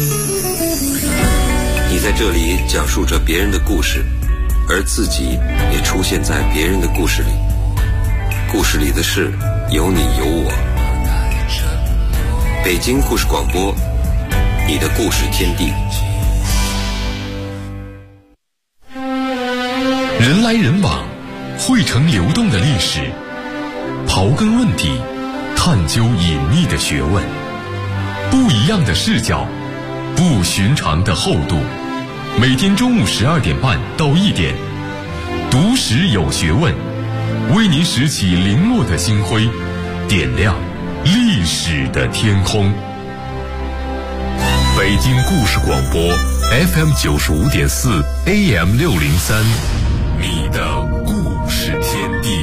你在这里讲述着别人的故事，而自己也出现在别人的故事里。故事里的事有你有我。北京故事广播，你的故事天地。 人来人往，汇成流动的历史，刨根问底，探究隐秘的学问，不一样的视角，不寻常的厚度。每天中午12点半到1点，读史有学问，为您拾起零落的星辉，点亮历史的天空。北京故事广播 FM 95.4 AM 603，你的故事天地。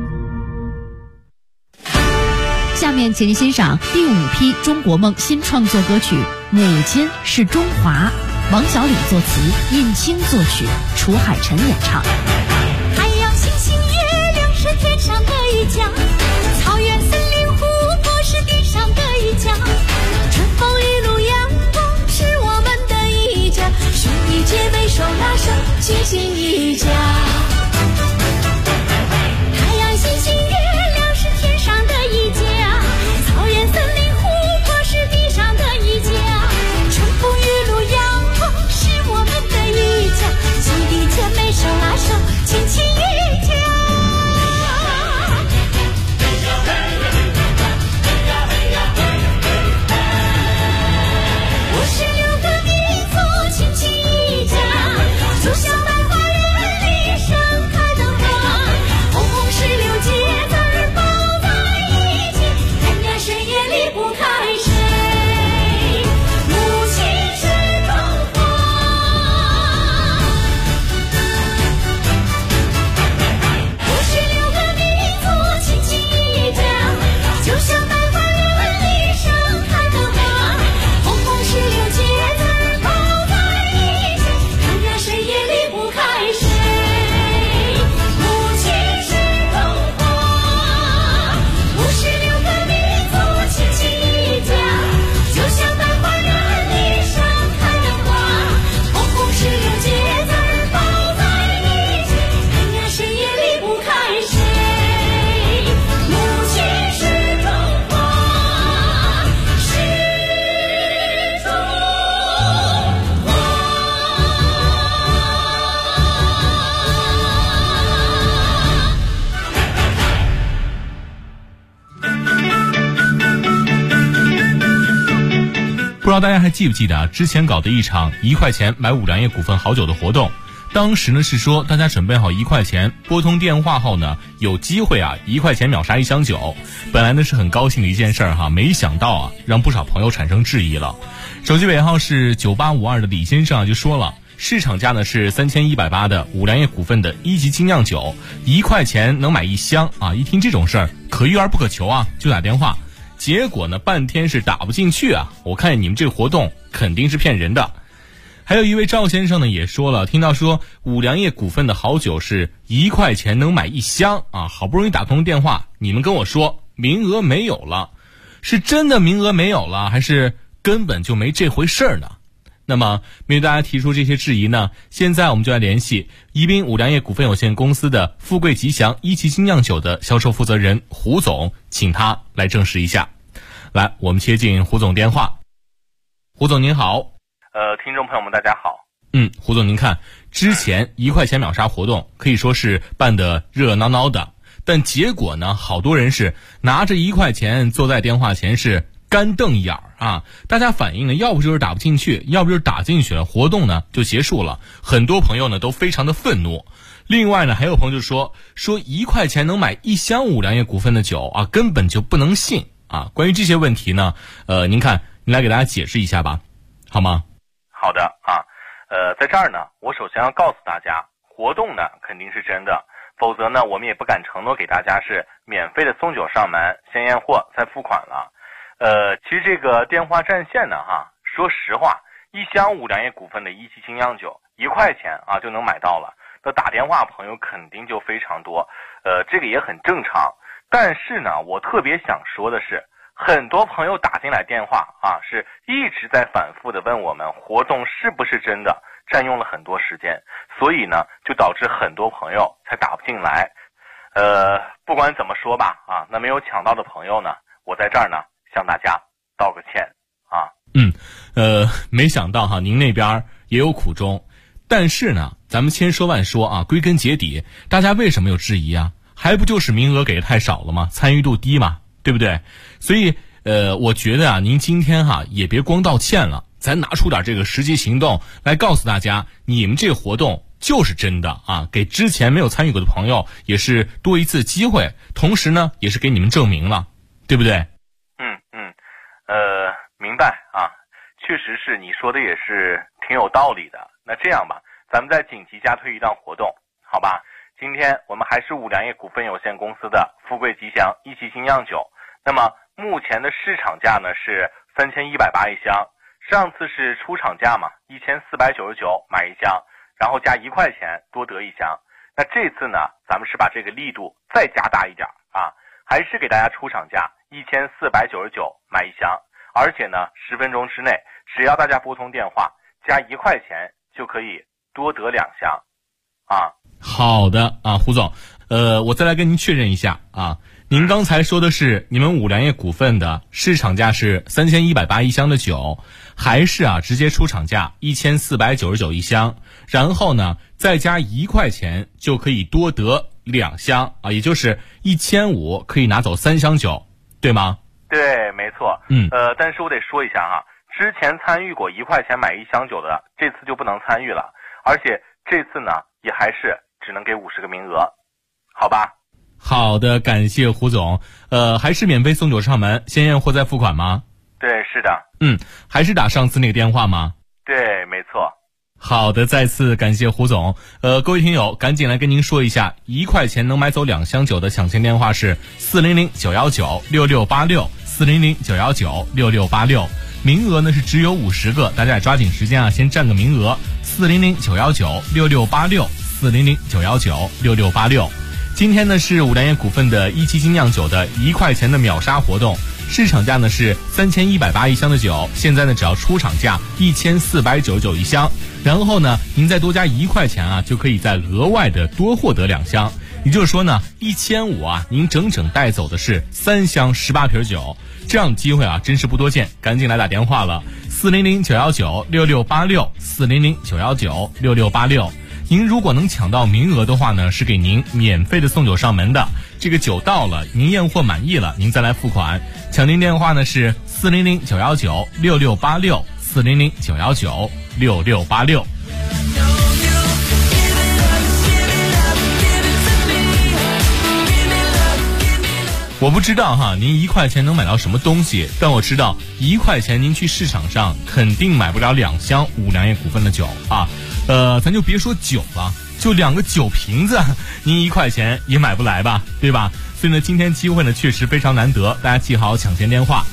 下面请您欣赏第5批中国梦新创作歌曲《母亲是中华》，王小礼作词，尹清作曲，楚海辰演唱。 太阳星星月亮是天上的一家，草原森林湖泊是地上的一家，春风雨露阳光是我们的一家，兄弟姐妹手拉手齐心一家。太阳星星月亮是天上的一家，草原森林湖泊是地上的一家，春风雨露阳光是我们的一家，兄弟姐妹手拉手知道大家还记不记得啊？之前搞的一场1块钱买五粮液股份好酒的活动，当时呢是说大家准备好1块钱，拨通电话后呢，有机会啊1块钱秒杀1箱酒。本来呢是很高兴的一件事儿哈，没想到啊让不少朋友产生质疑了。手机尾号是9852的李先生啊就说了，市场价呢是3180的五粮液股份的1级精酿酒，1块钱能买1箱啊！一听这种事儿，可遇而不可求啊，就打电话。结果呢，半天是打不进去啊！我看你们这个活动肯定是骗人的。还有一位赵先生呢也说了，听到说五粮液股份的好酒是1块钱能买1箱啊，好不容易打通电话，你们跟我说名额没有了，是真的名额没有了，还是根本就没这回事儿呢？那么面对大家提出这些质疑呢，现在我们就来联系宜宾五粮液股份有限公司的富贵吉祥1级精酿酒的销售负责人胡总，请他来证实一下。来，我们接进胡总电话。胡总您好。 听众朋友们大家好。 胡总您看，之前1块钱秒杀活动可以说是办得热热闹闹的，但结果呢，好多人是拿着1块钱坐在电话前是干瞪眼儿啊！大家反映呢，要不就是打不进去，要不就是打进去了，活动呢就结束了。很多朋友呢都非常的愤怒。另外呢，还有朋友就说1块钱能买1箱五粮液股份的酒啊，根本就不能信啊！关于这些问题呢，您来给大家解释一下吧，好吗？ 好的啊，在这儿呢，我首先要告诉大家，活动呢肯定是真的，否则呢，我们也不敢承诺给大家是免费的送酒上门，先验货再付款了。其实这个电话占线呢，说实话，1箱五粮液股份的1级精酿酒1块钱啊就能买到了，那打电话朋友肯定就非常多，这个也很正常。但是呢，我特别想说的是，很多朋友打进来电话啊，是一直在反复的问我们活动是不是真的，占用了很多时间，所以呢，就导致很多朋友才打不进来。不管怎么说吧，啊，那没有抢到的朋友呢，我在这儿呢向大家道个歉啊。 没想到您那边也有苦衷，但是呢，咱们千说万说啊，归根结底，大家为什么有质疑啊？还不就是名额给的太少了吗？参与度低嘛，对不对？所以我觉得啊，您今天也别光道歉了，咱拿出点这个实际行动来告诉大家，你们这个活动就是真的啊，给之前没有参与过的朋友也是多一次机会，同时呢，也是给你们证明了，对不对？ 明白啊，确实是你说的也是挺有道理的。那这样吧，咱们再紧急加推一档活动，好吧？今天我们还是五粮液股份有限公司的富贵吉祥1级精酿酒，那么目前的市场价呢是3180一箱，上次是出厂价嘛，1499买1箱，然后加1块钱多得1箱。那这次呢，咱们是把这个力度再加大一点啊，还是给大家出厂价1499买1箱，而且呢10分钟之内，只要大家拨通电话加1块钱就可以多得2箱啊。 好的啊，胡总，我再来跟您确认一下啊，您刚才说的是你们五粮液股份的市场价是3180一箱的酒，还是直接出厂价1499一箱，然后呢再加1块钱就可以多得2箱啊，也就是1500可以拿走3箱酒，对吗？ 对，没错。但是我得说一下之前参与过1块钱买1箱酒的，这次就不能参与了，而且这次呢也还是只能给50个名额，好吧？ 好的，感谢胡总。还是免费送酒上门，先验货再付款吗？ 对，是的。 还是打上次那个电话吗？ 对，没错。 好的，再次感谢胡总。各位听友，赶紧来跟您说一下，1块钱能买走2箱酒的抢签电话是400-919-6686，400-919-6686。名额呢是只有50个，大家也抓紧时间先占个名额。400-919-6686，400-919-6686。今天呢是五粮液股份的1级精酿酒的1块钱的秒杀活动，市场价呢是3180一箱的酒，现在呢只要出厂价1499一箱，然后呢您再多加1块钱就可以再额外的多获得2箱，也就是说呢1500您整整带走的是3箱18瓶酒，这样的机会真是不多见，赶紧来打电话了，400-919-6686，400-919-6686。 您如果能抢到名额的话呢，是给您免费的送酒上门的。这个酒到了，您验货满意了，您再来付款。抢订电话呢是400-919-6686，400-919-6686。我不知道哈，您1块钱能买到什么东西，但我知道1块钱您去市场上肯定买不了2箱五粮液股份的酒啊。咱就别说酒了，就2个酒瓶子，您1块钱也买不来吧，对吧？所以呢，今天机会呢确实非常难得，大家记好抢先电话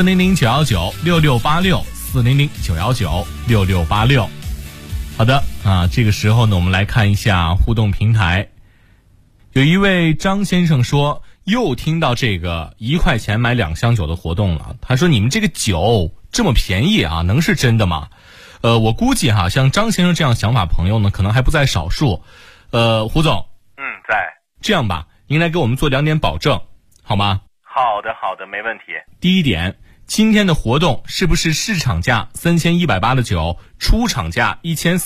：400-919-6686，400-919-6686。好的啊，这个时候呢，我们来看一下互动平台。有一位张先生说，又听到这个1块钱买2箱酒的活动了。他说，你们这个酒这么便宜啊，能是真的吗？我估计哈，像张先生这样想法朋友呢，可能还不在少数。胡总， 在。 这样吧，您来给我们做2点保证，好吗？ 好的，没问题。 第一点，今天的活动是不是市场价3180的酒，出厂价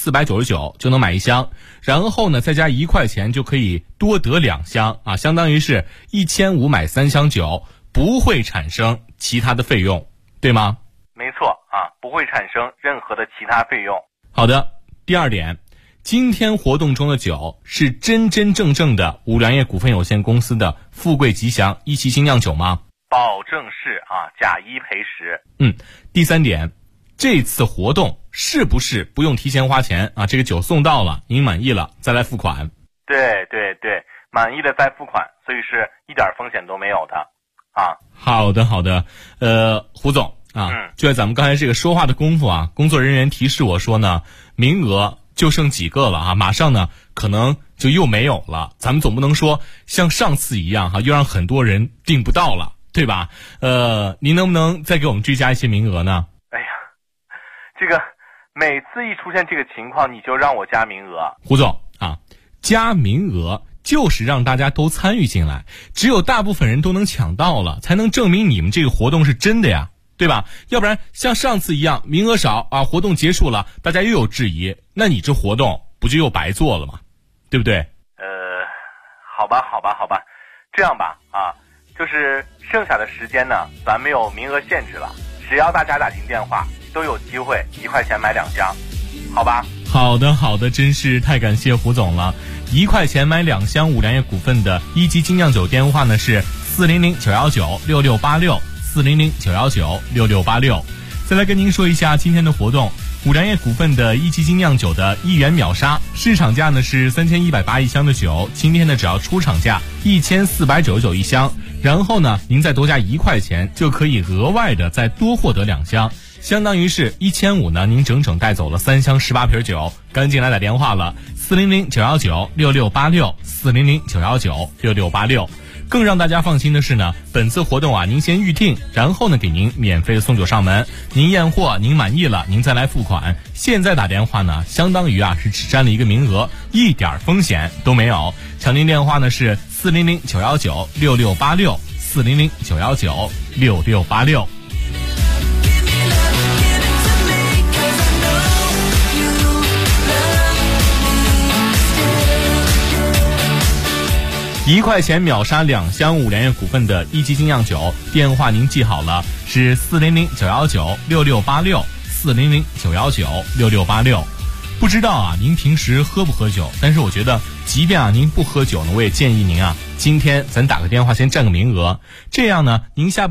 1499就能买1箱，然后呢再加1块钱就可以多得2箱啊，相当于是1500买3箱酒，不会产生其他的费用，对吗？ 没错啊，不会产生任何的其他费用。 好的，第2点，今天活动中的酒是真正的五粮液股份有限公司的富贵吉祥一期精酿酒吗？ 保证是啊，假1赔10。 第3点，这次活动是不是不用提前花钱啊？这个酒送到了，您满意了再来付款。 对，满意了再付款，所以是一点风险都没有的啊。 好的，胡总啊，就在咱们刚才这个说话的功夫啊，工作人员提示我说呢，名额就剩几个了啊，马上呢可能就又没有了。咱们总不能说像上次一样哈，又让很多人订不到了，对吧？您能不能再给我们追加一些名额呢？ 哎呀，这个每次一出现这个情况，你就让我加名额。 胡总啊，加名额就是让大家都参与进来，只有大部分人都能抢到了，才能证明你们这个活动是真的呀，对吧？要不然像上次一样名额少啊，活动结束了大家又有质疑，那你这活动不就又白做了吗？对不对？ 好吧，这样吧啊，就是剩下的时间呢，咱没有名额限制了，只要大家打进电话都有机会1块钱买2箱，好吧？ 好的，真是太感谢胡总了。1块钱买2箱五粮液股份的一级精酿酒电话呢是400-919-6686，400-919-6686。再来跟您说一下今天的活动，五粮液股份的一级精酿酒的1元秒杀，市场价呢是3180一箱的酒，今天呢只要出厂价1499一箱，然后呢您再多加1块钱就可以额外的再多获得2箱，相当于是1500呢，您整整带走了3箱18瓶酒。赶紧来打电话了，400-919-6686，400-919-6686。更让大家放心的是呢，本次活动啊，您先预定，然后呢给您免费的送酒上门，您验货您满意了，您再来付款。现在打电话呢，相当于啊是只占了1个名额，一点风险都没有。抢订电话呢是400-919-6686，400-919-6686。1块钱秒杀2箱五粮液股份的一级精酿酒，电话您记好了，是400-919-6686，400-919-6686。不知道啊，您平时喝不喝酒？但是我觉得，即便啊您不喝酒呢，我也建议您啊，今天咱打个电话先占个名额，这样呢，您下班